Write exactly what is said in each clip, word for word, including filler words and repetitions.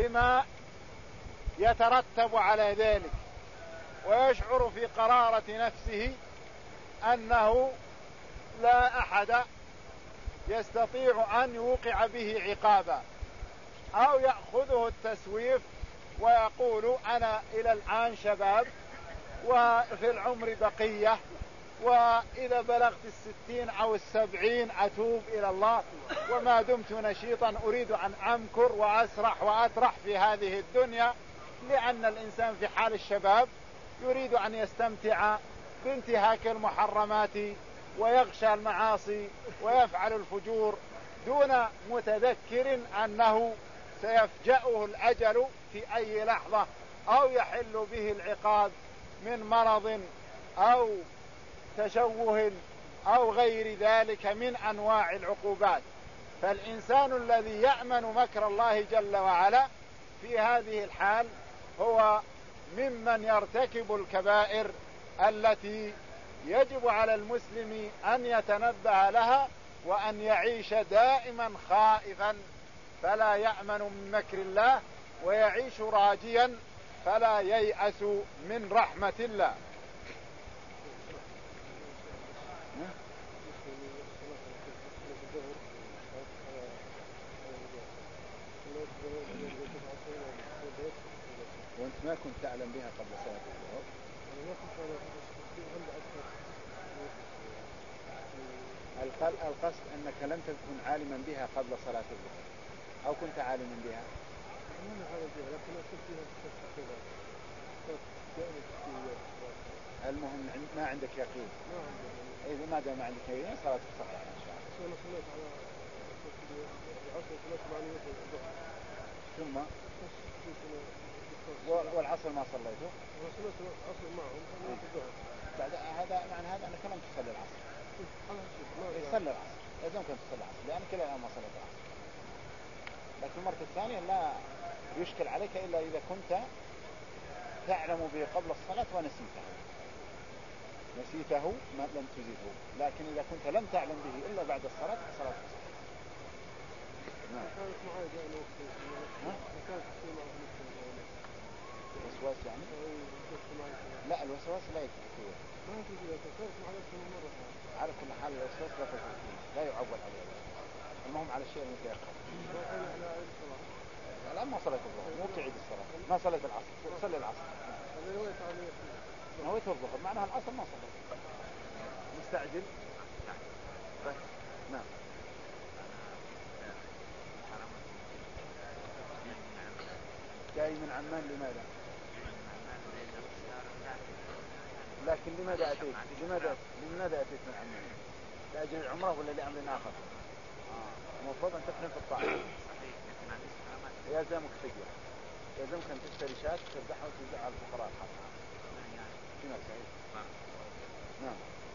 لما يترتب على ذلك، ويشعر في قرارة نفسه أنه لا أحد يستطيع أن يوقع به عقابا، أو يأخذه التسويف ويقول أنا إلى الآن شباب وفي العمر بقية، وإذا بلغت الستين أو السبعين أتوب إلى الله، وما دمت نشيطا أريد أن أمكر وأسرح وأطرح في هذه الدنيا، لأن الإنسان في حال الشباب يريد أن يستمتع بانتهاك المحرمات ويغشى المعاصي ويفعل الفجور دون متذكر أنه سيفجأه الأجل في أي لحظة، أو يحل به العقاب من مرض أو تشوه أو غير ذلك من أنواع العقوبات. فالإنسان الذي يأمن مكر الله جل وعلا في هذه الحال هو ممن يرتكب الكبائر التي يجب على المسلم أن يتنبه لها، وأن يعيش دائما خائفا فلا يأمن من مكر الله، ويعيش راجيا فلا ييأس من رحمة الله. وانت ما كنت تعلم بها قبل صلاة الظهر؟ القصد أنك لم تكن عالما بها قبل صلاة الظهر، أو كنت عالما بها؟ المهم ما عندك يقين. إذا ما دام ما عندك يقين صلاة صحيحة إن شاء الله. ثم والعصر ما صليته؟ بعد هذا معنى هذا أنك لم تصلي العصر. صلي العصر، لازم كنت تصلي العصر لأنك لا ما صليت العصر. لكن المرة الثانية لا يشكل عليك إلا إذا كنت تعلم به قبل الصلاة ونسيته نسيته ما لم تزيده، لكن إذا كنت لم تعلم به إلا بعد الصلاة فصلاة صحيحة. نعم. وسواس يعني؟ لا الوسواس لا يكفي. على كل حال الوسواس لا يكفي، لا يعول عليه. المهم على الشيء المتيقن. الآن ما صليت الظهر، مو تعيد الصلاة، ما صليت العصر، صلي العصر. نويت الظهر معناها العصر ما صليت. مستعجل. بس. نعم. جاي من عمان لماذا؟ لكن لماذا أتيت؟ لماذا لماذا أتيت من عمان؟ لأجل العمرة ولا لأمر آخر؟ المفروض أن تفهم في الطاعة. يلزمك فدية، يلزمك أن تشتري شاة تذبحها وتوزعها على الفقراء الحاضرين. نعم.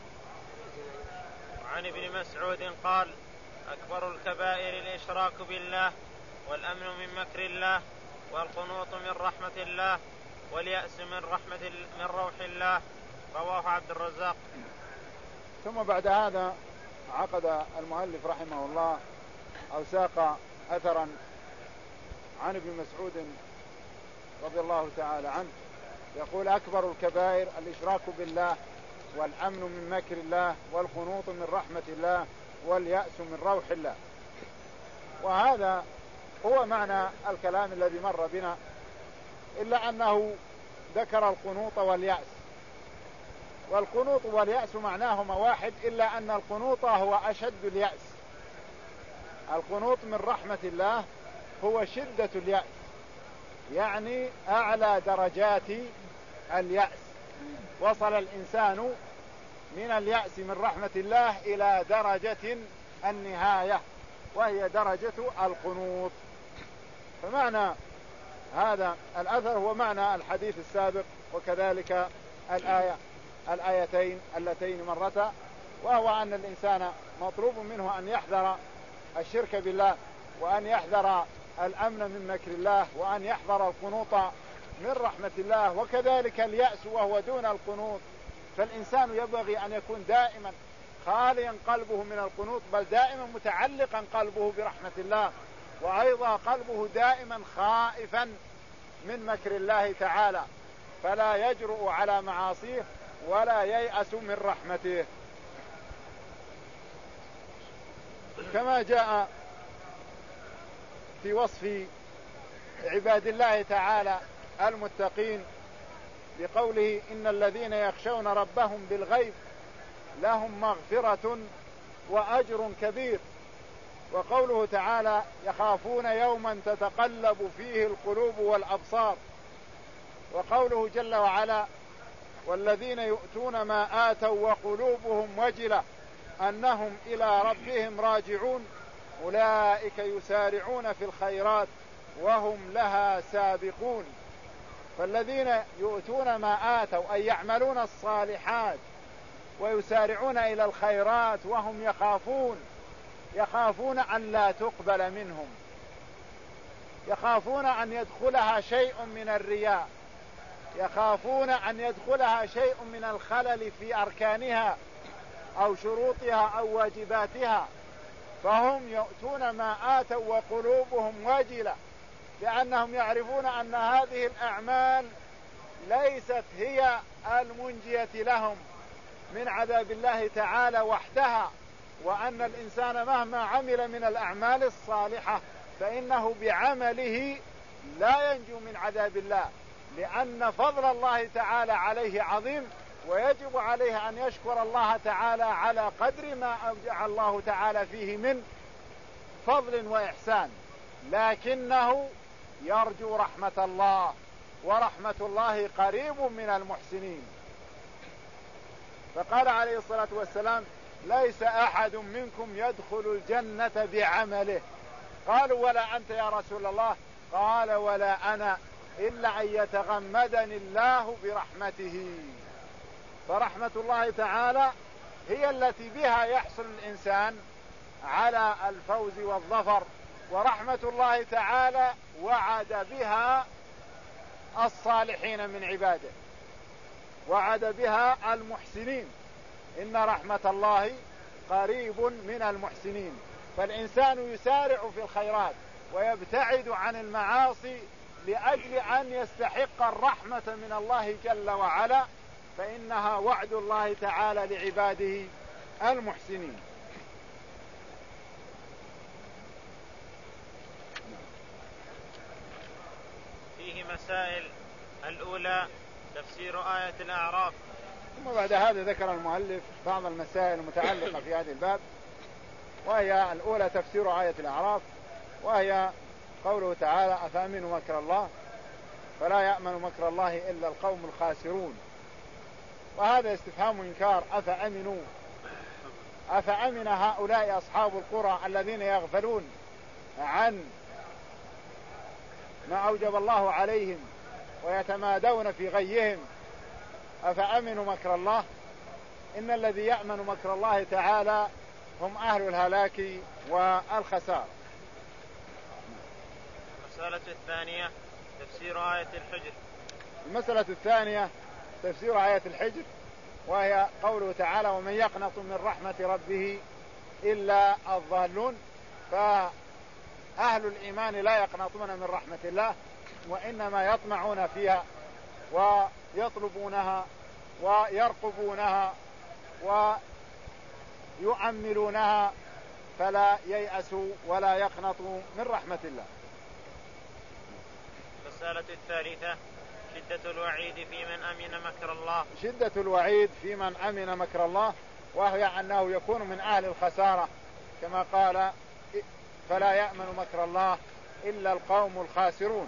وعن ابن مسعود قال: أكبر الكبائر الإشراك بالله، والأمن من مكر الله، والقنوط من رحمة الله، واليأس من رحمة من روح الله. رواه عبد الرزاق. ثم بعد هذا عقد المؤلف رحمه الله أو ساق أثرا عن ابن مسعود رضي الله تعالى عنه يقول: أكبر الكبائر الإشراك بالله، والأمن من مكر الله، والقنوط من رحمة الله، واليأس من روح الله. وهذا هو معنى الكلام الذي مر بنا، إلا أنه ذكر القنوط واليأس. والقنوط واليأس معناهما واحد، إلا أن القنوط هو أشد اليأس. القنوط من رحمة الله هو شدة اليأس، يعني أعلى درجات اليأس. وصل الإنسان من اليأس من رحمة الله إلى درجة النهاية، وهي درجة القنوط. فمعنى هذا الأثر هو معنى الحديث السابق، وكذلك الآية الآيتين اللتين مرتا، وهو أن الإنسان مطلوب منه أن يحذر الشرك بالله، وأن يحذر الأمن من مكر الله، وأن يحذر القنوط من رحمة الله، وكذلك اليأس وهو دون القنوط. فالإنسان ينبغي أن يكون دائما خاليا قلبه من القنوط، بل دائما متعلقا قلبه برحمة الله وأيضا قلبه دائما خائفا من مكر الله تعالى، فلا يجرؤ على معاصيه ولا ييأس من رحمته. كما جاء في وصف عباد الله تعالى المتقين بقوله إن الذين يخشون ربهم بالغيب لهم مغفرة وأجر كبير، وقوله تعالى يخافون يوما تتقلب فيه القلوب والأبصار، وقوله جل وعلا والذين يؤتون ما آتوا وقلوبهم وجلة أنهم إلى ربهم راجعون أولئك يسارعون في الخيرات وهم لها سابقون. فالذين يؤتون ما آتوا أي يعملون الصالحات ويسارعون إلى الخيرات وهم يخافون يخافون أن لا تقبل منهم، يخافون أن يدخلها شيء من الرياء، يخافون أن يدخلها شيء من الخلل في أركانها أو شروطها أو واجباتها، فهم يؤتون ما آتوا وقلوبهم وجلة، لأنهم يعرفون أن هذه الأعمال ليست هي المنجية لهم من عذاب الله تعالى وحدها، وأن الإنسان مهما عمل من الأعمال الصالحة فإنه بعمله لا ينجو من عذاب الله، لأن فضل الله تعالى عليه عظيم، ويجب عليه أن يشكر الله تعالى على قدر ما أوجع الله تعالى فيه من فضل وإحسان، لكنه يرجو رحمة الله، ورحمة الله قريب من المحسنين. فقال عليه الصلاة والسلام ليس أحد منكم يدخل الجنة بعمله. قالوا ولا أنت يا رسول الله؟ قال ولا أنا إلا أن يتغمدني الله برحمته. فرحمة الله تعالى هي التي بها يحصل الإنسان على الفوز والظفر، ورحمة الله تعالى وعد بها الصالحين من عباده، وعد بها المحسنين، إن رحمة الله قريب من المحسنين. فالإنسان يسارع في الخيرات ويبتعد عن المعاصي لأجل أن يستحق الرحمة من الله جل وعلا، فإنها وعد الله تعالى لعباده المحسنين. فيه مسائل. الأولى تفسير آية الأعراف. ثم بعد هذا ذكر المؤلف بعض المسائل المتعلقة في هذا الباب، وهي الأولى تفسير آية الأعراف، وهي قوله تعالى أفأمنوا مكر الله فلا يأمن مكر الله إلا القوم الخاسرون. وهذا استفهام إنكار، أفأمنوا أفأمن هؤلاء أصحاب القرى الذين يغفلون عن ما أوجب الله عليهم ويتمادون في غيهم، أفأمنوا مكر الله؟ إن الذي يأمن مكر الله تعالى هم أهل الهلاك والخسار. المسألة الثانية تفسير آية الحجر. المسألة الثانية تفسير آية الحجر، وهي قوله تعالى ومن يقنط من رحمة ربه إلا الضالون. فأهل الإيمان لا يقنطون من رحمة الله، وإنما يطمعون فيها ويطلبونها ويرقبونها ويؤملونها، فلا ييأسوا ولا يقنطوا من رحمة الله. المسألة الثالثة شدة الوعيد في من أمن مكر الله. شدة الوعيد في من أمن مكر الله، وهي أنه يكون من أهل الخسارة، كما قال فلا يأمن مكر الله إلا القوم الخاسرون.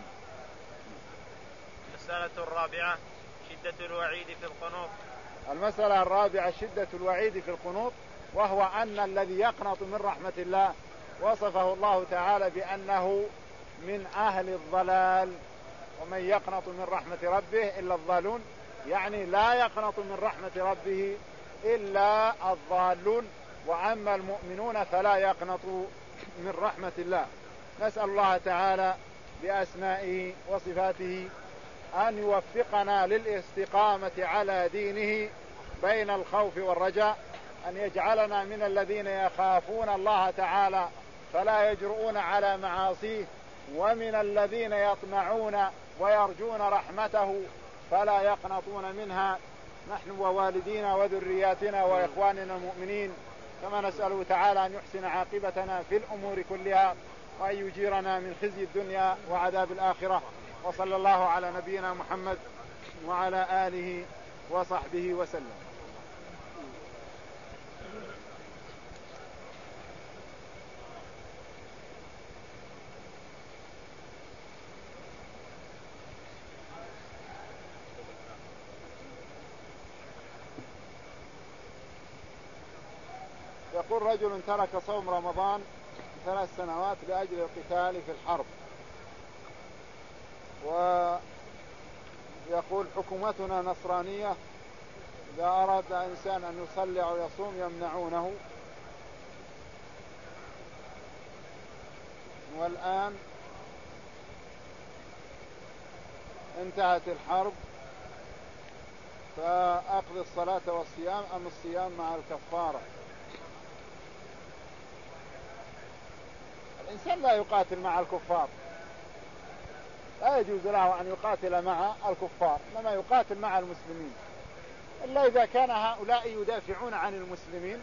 المسألة الرابعة شدة الوعيد في القنوط. المسألة الرابعة شدة الوعيد في القنوط، وهو أن الذي يقنط من رحمة الله وصفه الله تعالى بأنه من أهل الضلال، ومن يقنط من رحمة ربه إلا الضالون، يعني لا يقنط من رحمة ربه إلا الضالون، وأما المؤمنون فلا يقنطوا من رحمة الله. نسأل الله تعالى بأسمائه وصفاته أن يوفقنا للاستقامة على دينه بين الخوف والرجاء، أن يجعلنا من الذين يخافون الله تعالى فلا يجرؤون على معاصيه، ومن الذين يطمعون ويرجون رحمته فلا يقنطون منها، نحن ووالدينا وذرياتنا وإخواننا المؤمنين. كما نسأله تعالى أن يحسن عاقبتنا في الأمور كلها، وأن يجيرنا من خزي الدنيا وعذاب الآخرة. وصلى الله على نبينا محمد وعلى آله وصحبه وسلم. يقول رجل ترك صوم رمضان ثلاث سنوات لأجل القتال في الحرب، ويقول حكومتنا نصرانية، إذا أراد إنسان أن يصلي أو يصوم يمنعونه، والآن انتهت الحرب فأقضي الصلاة والصيام أم الصيام مع الكفارة؟ الإنسان لا يقاتل مع الكفار، لا يجوز له أن يقاتل مع الكفار، إنما يقاتل مع المسلمين، إلا إذا كان هؤلاء يدافعون عن المسلمين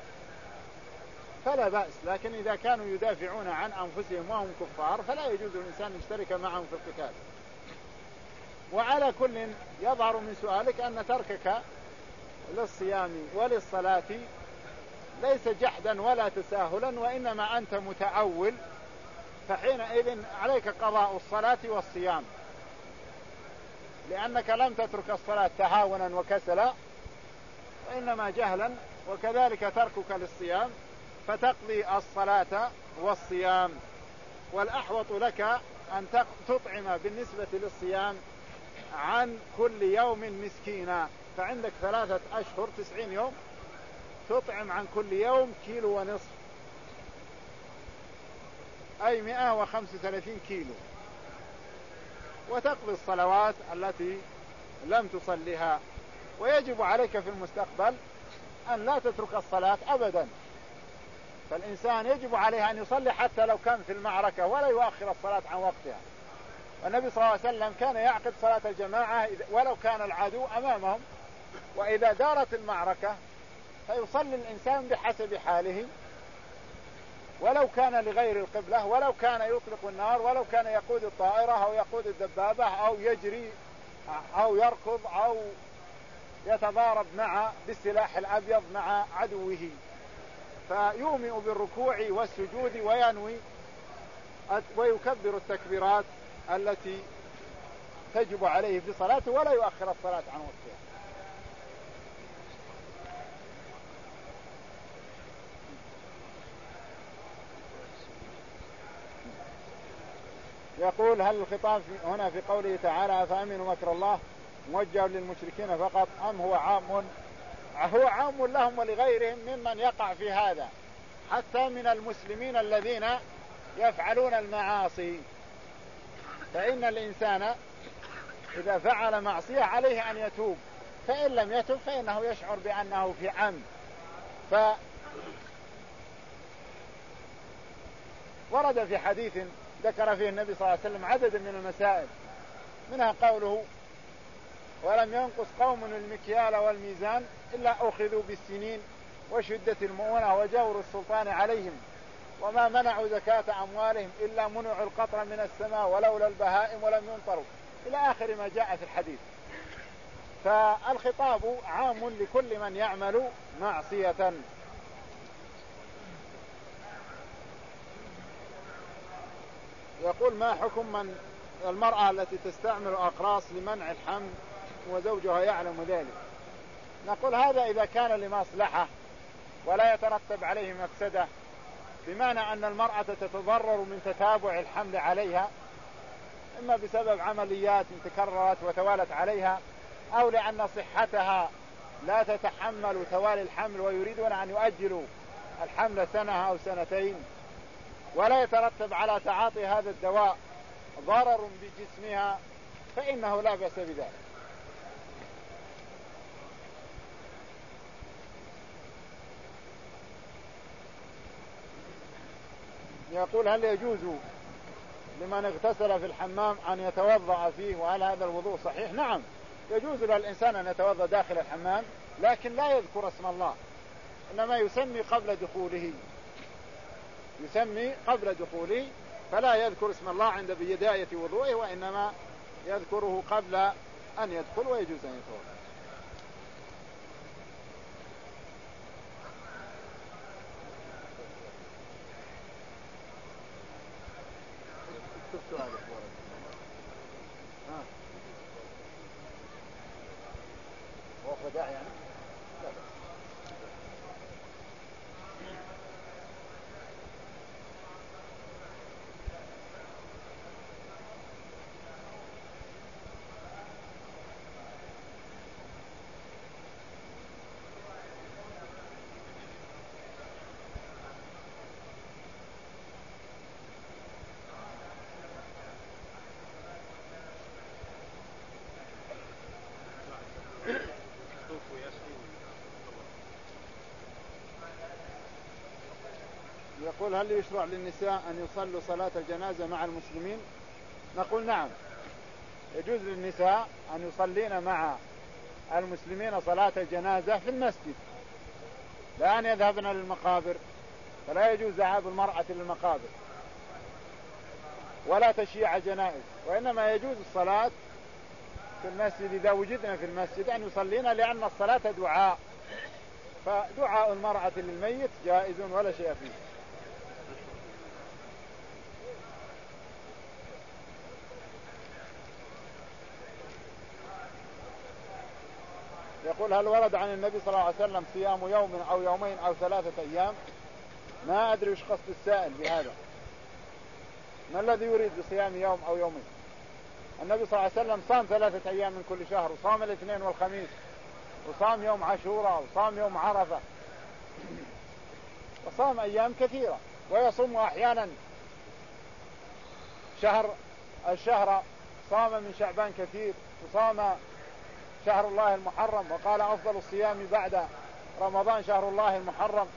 فلا بأس، لكن إذا كانوا يدافعون عن أنفسهم وهم كفار فلا يجوز الإنسان يشترك معهم في القتال. وعلى كل يظهر من سؤالك أن تركك للصيام وللصلاة ليس جحدا ولا تساهلا، وإنما أنت متأول، فحينئذ عليك قضاء الصلاة والصيام، لأنك لم تترك الصلاة تهاونا وكسلا، وإنما جهلا، وكذلك تركك للصيام فتقضي الصلاة والصيام. والأحوط لك أن تطعم بالنسبة للصيام عن كل يوم مسكينا، فعندك ثلاثة أشهر تسعين يوم، تطعم عن كل يوم كيلو ونصف، أي مئة وخمسة وثلاثين كيلو، وتقضي الصلوات التي لم تصلها. ويجب عليك في المستقبل أن لا تترك الصلاة أبدا، فالإنسان يجب عليه أن يصلي حتى لو كان في المعركة، ولا يؤخر الصلاة عن وقتها. والنبي صلى الله عليه وسلم كان يعقد صلاة الجماعة ولو كان العدو أمامهم، وإذا دارت المعركة فيصلي الإنسان بحسب حاله، ولو كان لغير القبلة، ولو كان يطلق النار، ولو كان يقود الطائرة أو يقود الدبابة أو يجري أو يركض أو يتضارب مع بالسلاح الأبيض مع عدوه، فيومئ بالركوع والسجود وينوي ويكبر التكبيرات التي تجب عليه في صلاته، ولا يؤخر الصلاة عن وقتها. يقول هل الخطاب هنا في قوله تعالى أفأمنوا مكر الله موجه للمشركين فقط أم هو عام؟ هو عام لهم ولغيرهم ممن يقع في هذا، حتى من المسلمين الذين يفعلون المعاصي. فإن الإنسان إذا فعل معصية عليه أن يتوب، فإن لم يتوب فإنه يشعر بأنه في عمد. فورد في حديث ذكر فيه النبي صلى الله عليه وسلم عدد من المسائل، منها قوله ولم ينقص قوم المكيال والميزان إلا أخذوا بالسنين وشدة المؤونة وجور السلطان عليهم، وما منعوا زكاة أموالهم إلا منعوا القطر من السماء ولولا البهائم ولم ينطروا، إلى آخر ما جاء في الحديث. فالخطاب عام لكل من يعمل معصية. يقول ما حكم من المرأة التي تستعمل أقراص لمنع الحمل وزوجها يعلم ذلك؟ نقول هذا إذا كان لمصلحة ولا يترتب عليه مفسدة، بمعنى أن المرأة تتضرر من تتابع الحمل عليها، إما بسبب عمليات تكررت وتوالت عليها، أو لأن صحتها لا تتحمل توالي الحمل ويريدون أن يؤجلوا الحمل سنة أو سنتين، ولا يترتب على تعاطي هذا الدواء ضرر بجسمها، فإنه لا بأس بذلك. يقول هل يجوز لمن اغتسل في الحمام أن يتوضأ فيه وهل هذا الوضوء صحيح؟ نعم، يجوز للإنسان أن يتوضأ داخل الحمام لكن لا يذكر اسم الله، إنما يسمي قبل دخوله، يسمي قبل دخوله فلا يذكر اسم الله عند بداية وضوءه، وإنما يذكره قبل أن يدخل ويجوز أن يتوضأ. سؤالك ها هو خداع يعني؟ لا بس. يقول هل يشرع للنساء أن يصلوا صلاة الجنازة مع المسلمين؟ نقول نعم، يجوز للنساء أن يصلين مع المسلمين صلاة الجنازة في المسجد، لا أن يذهبن للمقابر، فلا يجوز ذهاب المرأة للمقابر ولا تشييع جنائز، وإنما يجوز الصلاة في المسجد إذا وجدنا في المسجد أن يصلينا، لأن الصلاة دعاء، فدعاء المرأة للميت جائز ولا شيء فيه. يقول هل ورد عن النبي صلى الله عليه وسلم صيام يوم أو يومين أو ثلاثة أيام؟ ما أدري وش قصد السائل بهذا، ما الذي يريد بصيام يوم أو يومين؟ النبي صلى الله عليه وسلم صام ثلاثة أيام من كل شهر، وصام الاثنين والخميس، وصام يوم عاشوراء، وصام يوم عرفة، وصام أيام كثيرة، ويصوم أحيانا شهر الشهر، صام من شعبان كثير، وصام شهر الله المحرم، وقال أفضل الصيام بعد رمضان شهر الله المحرم.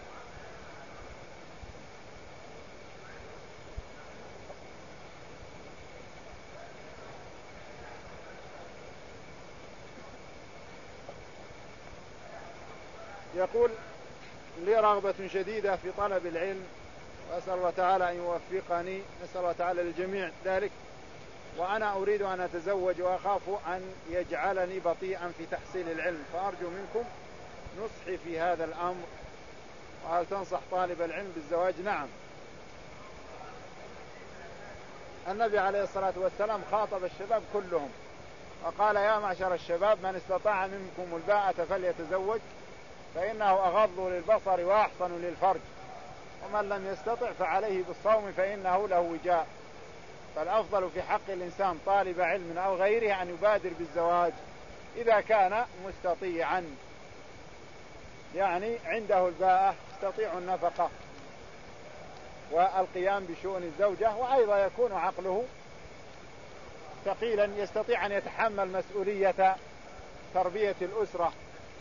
يقول لي رغبة شديدة في طلب العلم، وأسأل الله تعالى أن يوفقني، نسأل الله تعالى للجميع ذلك، وأنا أريد أن أتزوج وأخاف أن يجعلني بطيئا في تحصيل العلم، فأرجو منكم نصحي في هذا الأمر، وهل تنصح طالب العلم بالزواج؟ نعم، النبي عليه الصلاة والسلام خاطب الشباب كلهم وقال يا معشر الشباب من استطاع منكم الباءة فليتزوج فإنه أغض للبصر وأحصن للفرج، ومن لم يستطع فعليه بالصوم فإنه له وجاء. فالأفضل في حق الإنسان طالب علم أو غيره أن يبادر بالزواج إذا كان مستطيعا، يعني عنده الباءة، يستطيع النفقة والقيام بشؤون الزوجة، وأيضا يكون عقله ثقيلا يستطيع أن يتحمل مسؤولية تربية الأسرة.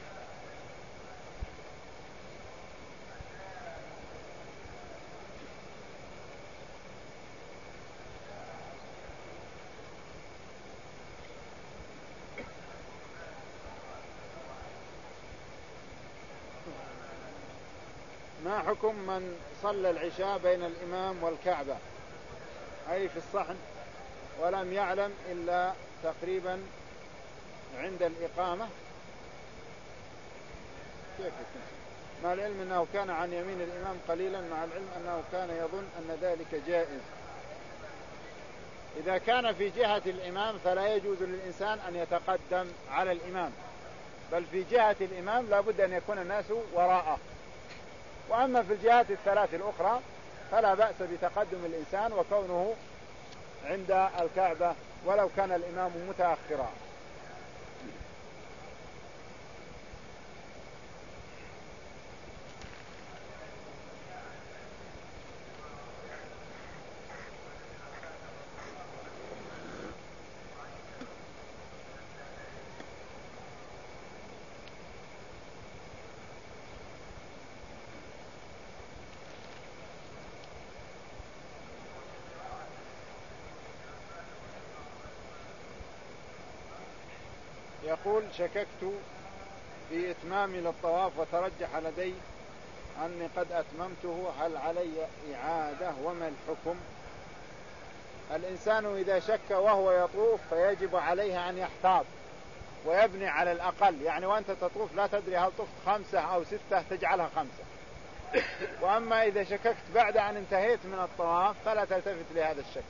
ما حكم من صلى العشاء بين الإمام والكعبة أي في الصحن ولم يعلم إلا تقريبا عند الإقامة؟ كيف مع العلم أنه كان عن يمين الإمام قليلا، مع العلم أنه كان يظن أن ذلك جائز. إذا كان في جهة الإمام فلا يجوز للإنسان أن يتقدم على الإمام، بل في جهة الإمام لا بد أن يكون الناس وراءه، وأما في الجهات الثلاث الأخرى فلا بأس بتقدم الإنسان وكونه عند الكعبة ولو كان الإمام متأخرا. يقول شككت في إتمامي للطواف وترجح لدي أني قد أتممته، هل علي إعادة وما الحكم؟ الإنسان إذا شك وهو يطوف فيجب عليه أن يحتاط ويبني على الأقل، يعني وأنت تطوف لا تدري هل طفت خمسة أو ستة تجعلها خمسة. وأما إذا شككت بعد أن انتهيت من الطواف فلا تلتفت لهذا الشك.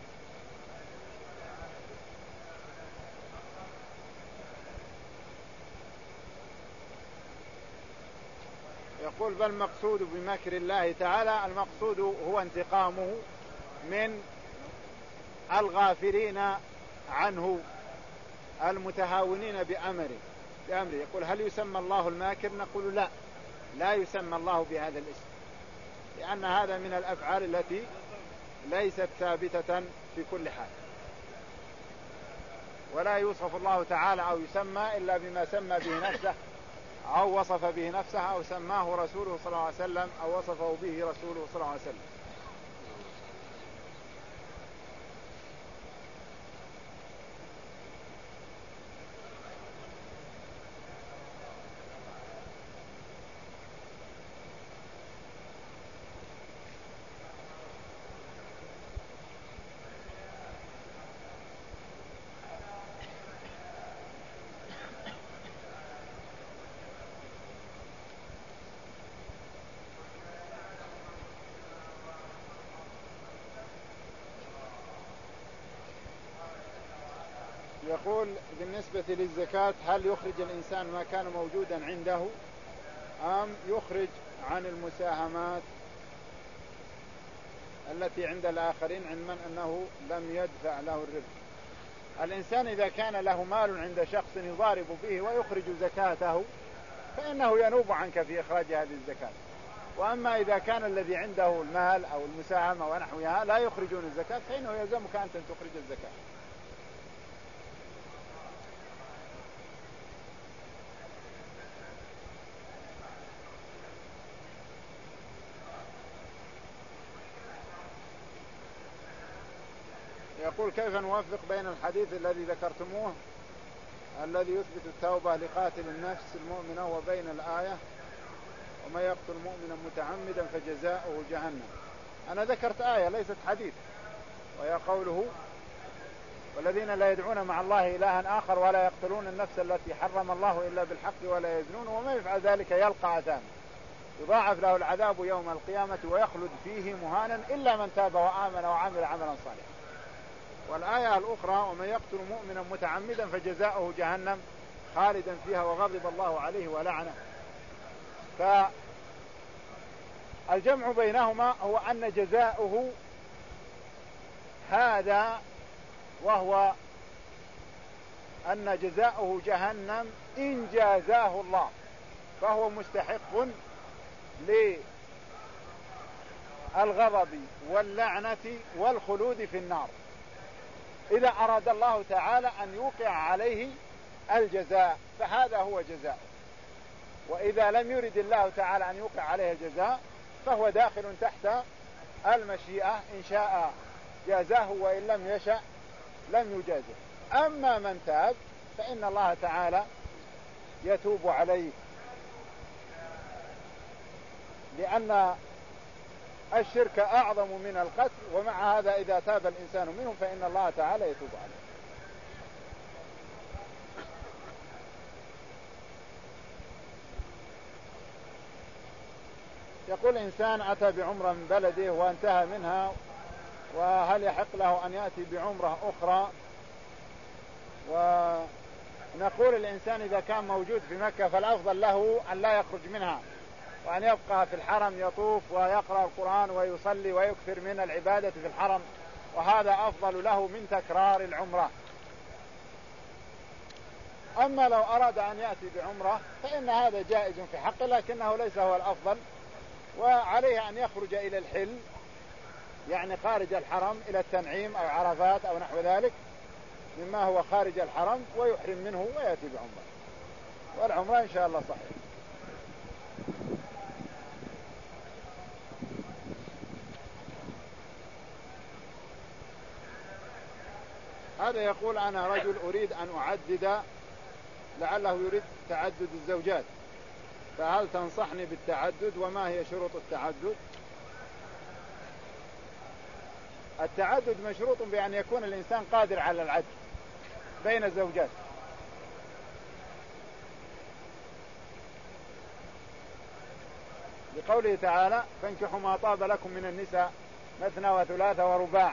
يقول بل المقصود بمكر الله تعالى، المقصود هو انتقامه من الغافلين عنه المتهاونين بأمره بأمره. يقول هل يسمى الله الماكر؟ نقول لا، لا يسمى الله بهذا الاسم، لأن هذا من الأفعال التي ليست ثابتة في كل حال، ولا يوصف الله تعالى أو يسمى إلا بما سمى به نفسه أو وصف به نفسه أو سماه رسوله صلى الله عليه وسلم أو وصفه به رسوله صلى الله عليه وسلم. يقول بالنسبة للزكاة هل يخرج الإنسان ما كان موجودا عنده أم يخرج عن المساهمات التي عند الآخرين عند من أنه لم يدفع له الربح؟ الإنسان إذا كان له مال عند شخص يضارب به ويخرج زكاته فإنه ينوب عنك في إخراج هذه الزكاة. وأما إذا كان الذي عنده المال أو المساهمة ونحوها لا يخرجون الزكاة فإنه يلزمك أنت أن تخرج الزكاة. يقول كيف نوفق بين الحديث الذي ذكرتموه الذي يثبت التوبة لقاتل النفس المؤمنة وبين الآية وما يقتل مؤمنا متعمدا فجزاؤه جهنم؟ أنا ذكرت آية ليست حديث، وهي قوله والذين لا يدعون مع الله إلها آخر ولا يقتلون النفس التي حرم الله إلا بالحق ولا يزنون وما يفعل ذلك يلقى أثاما يضاعف له العذاب يوم القيامة ويخلد فيه مهانا إلا من تاب وآمن وعمل عملا صالحا. والآية الأخرى ومن يقتل مؤمنا متعمدا فجزاؤه جهنم خالدا فيها وغضب الله عليه ولعنه. فالجمع بينهما هو أن جزاؤه هذا وهو أن جزاؤه جهنم إن جازاه الله فهو مستحق للغضب واللعنة والخلود في النار إذا أراد الله تعالى أن يوقع عليه الجزاء فهذا هو جزاء. وإذا لم يرد الله تعالى أن يوقع عليه الجزاء فهو داخل تحت المشيئة، إن شاء جازاه وإن لم يشأ لم يجازه. أما من تاب فإن الله تعالى يتوب عليه، لأن الشرك أعظم من القتل، ومع هذا إذا تاب الإنسان منه فإن الله تعالى يتوب عليه. يقول إنسان أتى بعمرة من بلده وانتهى منها، وهل يحق له أن يأتي بعمرة أخرى؟ ونقول الإنسان إذا كان موجود في مكة فالأفضل له أن لا يخرج منها وأن يبقى في الحرم يطوف ويقرأ القرآن ويصلي ويكثر من العبادة في الحرم، وهذا أفضل له من تكرار العمرة. أما لو أراد أن يأتي بعمرة فإن هذا جائز في حقه لكنه ليس هو الأفضل، وعليه أن يخرج إلى الحل يعني خارج الحرم إلى التنعيم أو عرفات أو نحو ذلك مما هو خارج الحرم ويحرم منه ويأتي بعمرة، والعمرة إن شاء الله صحيح. هذا يقول أنا رجل أريد أن أعدد لعله يريد تعدد الزوجات، فهل تنصحني بالتعدد وما هي شروط التعدد؟ التعدد مشروط بأن يكون الإنسان قادر على العدل بين الزوجات، لقوله تعالى فانكحوا ما طاب لكم من النساء مثنى وثلاث ورباع،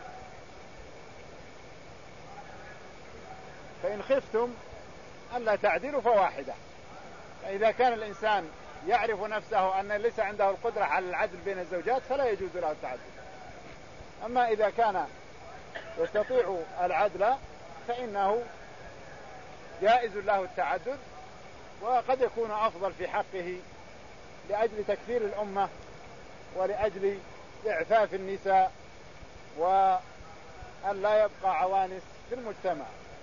فإن خفتم ألا تعدلوا فواحدة. فإذا كان الإنسان يعرف نفسه أن ليس عنده القدرة على العدل بين الزوجات فلا يجوز له التعدد. أما إذا كان يستطيع العدل فإنه جائز له التعدد، وقد يكون أفضل في حقه لأجل تكثير الأمة ولأجل إعفاف النساء وأن لا يبقى عوانس في المجتمع.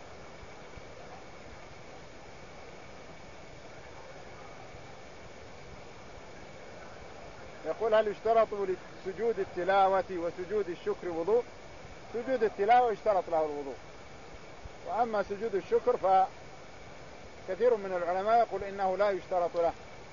يقول هل يشترط لسجود التلاوة وسجود الشكر وضوء؟ سجود التلاوة يشترط له الوضوء، وأما سجود الشكر فكثير من العلماء يقول إنه لا يشترط له،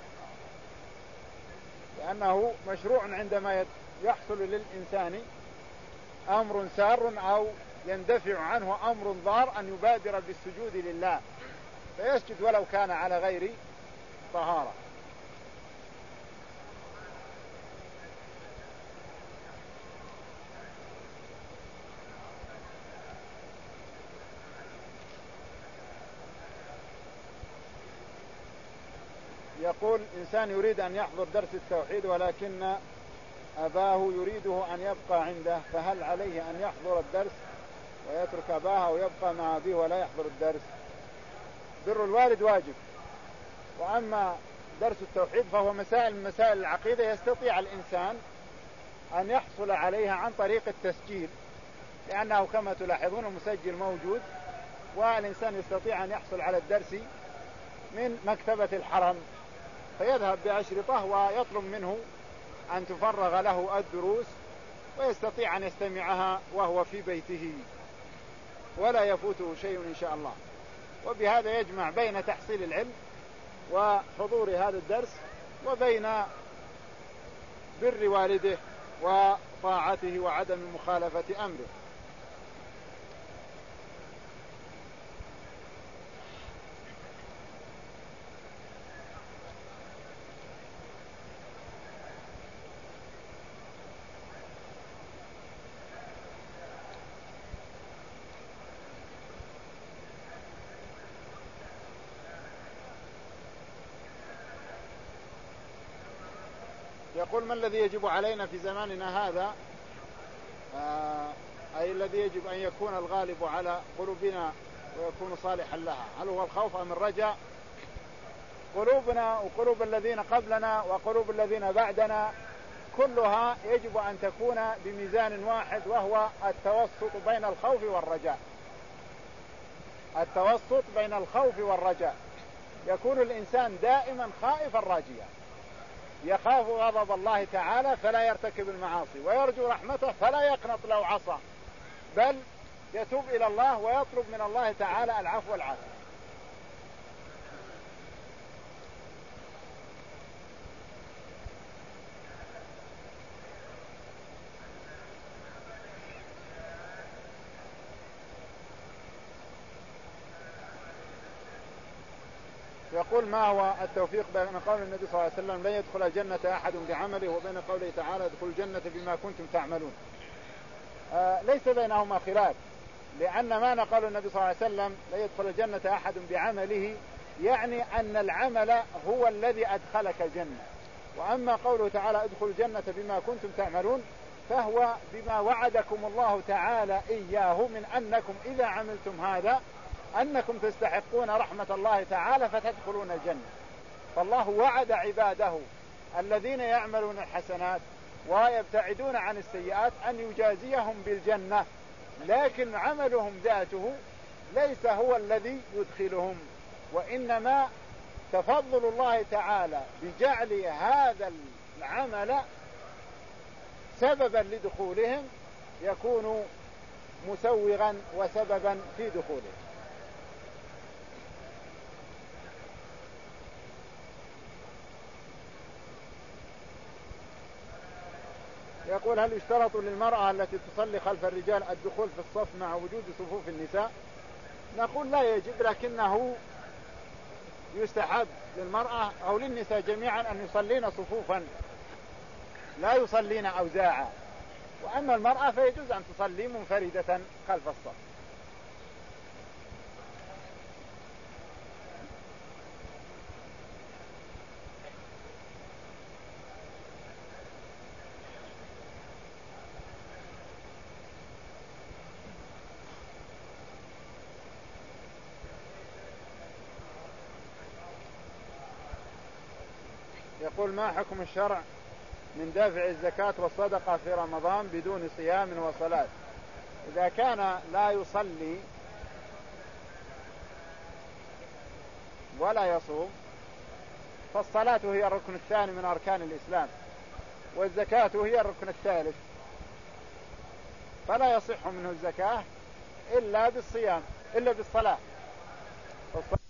لأنه مشروع عندما يحصل للإنسان أمر سار أو يندفع عنه أمر ضار أن يبادر بالسجود لله، فيسجد ولو كان على غير طهارة. يقول إنسان يريد أن يحضر درس التوحيد ولكن أباه يريده أن يبقى عنده، فهل عليه أن يحضر الدرس ويترك أباه ويبقى مع أبيه ولا يحضر الدرس؟ بر الوالد واجب، وأما درس التوحيد فهو مسائل من مسائل العقيدة يستطيع الإنسان أن يحصل عليها عن طريق التسجيل، لأنه كما تلاحظون المسجل موجود، والإنسان يستطيع أن يحصل على الدرس من مكتبة الحرم، فيذهب بأشرطة ويطلب منه أن تفرغ له الدروس ويستطيع أن يستمعها وهو في بيته ولا يفوته شيء إن شاء الله. وبهذا يجمع بين تحصيل العلم وحضور هذا الدرس وبين بر والده وطاعته وعدم مخالفة أمره. يقول ما الذي يجب علينا في زماننا هذا، آه أي الذي يجب أن يكون الغالب على قلوبنا ويكون صالحا لها؟ هل هو الخوف أم الرجاء؟ قلوبنا وقلوب الذين قبلنا وقلوب الذين بعدنا كلها يجب أن تكون بميزان واحد، وهو التوسط بين الخوف والرجاء. التوسط بين الخوف والرجاء، يكون الإنسان دائما خائفا راجيا، يخاف غضب الله تعالى فلا يرتكب المعاصي، ويرجو رحمته فلا يقنط لو عصى، بل يتوب إلى الله ويطلب من الله تعالى العفو والعافية. يقول ما هو التوفيق بين قول النبي صلى الله عليه وسلم لن يدخل الجنة أحد بعمله وبين قوله تعالى ادخلوا الجنة بما كنتم تعملون؟ آه ليس بينهما خلاف، لأن ما نقول النبي صلى الله عليه وسلم لا يدخل الجنة أحد بعمله يعني أن العمل هو الذي أدخلك الجنة، وأما قوله تعالى ادخلوا الجنة بما كنتم تعملون فهو بما وعدكم الله تعالى إياه من أنكم إذا عملتم هذا أنكم تستحقون رحمة الله تعالى فتدخلون الجنة. فالله وعد عباده الذين يعملون الحسنات ويبتعدون عن السيئات أن يجازيهم بالجنة، لكن عملهم ذاته ليس هو الذي يدخلهم، وإنما تفضل الله تعالى بجعل هذا العمل سببا لدخولهم يكون مسوغا وسببا في دخولهم. يقول هل يشترط للمرأة التي تصلي خلف الرجال الدخول في الصف مع وجود صفوف النساء؟ نقول لا يجب، لكنه يستحب للمرأة أو للنساء جميعا أن يصلين صفوفا لا يصلين أوزاعا، وأما المرأة فيجوز أن تصلي منفردة خلف الصف. يقول ما حكم الشرع من دافع الزكاة والصدقة في رمضان بدون صيام وصلاة؟ إذا كان لا يصلي ولا يصوم فالصلاة هي الركن الثاني من أركان الإسلام، والزكاة هي الركن الثالث، فلا يصح منه الزكاة إلا بالصيام إلا بالصلاة.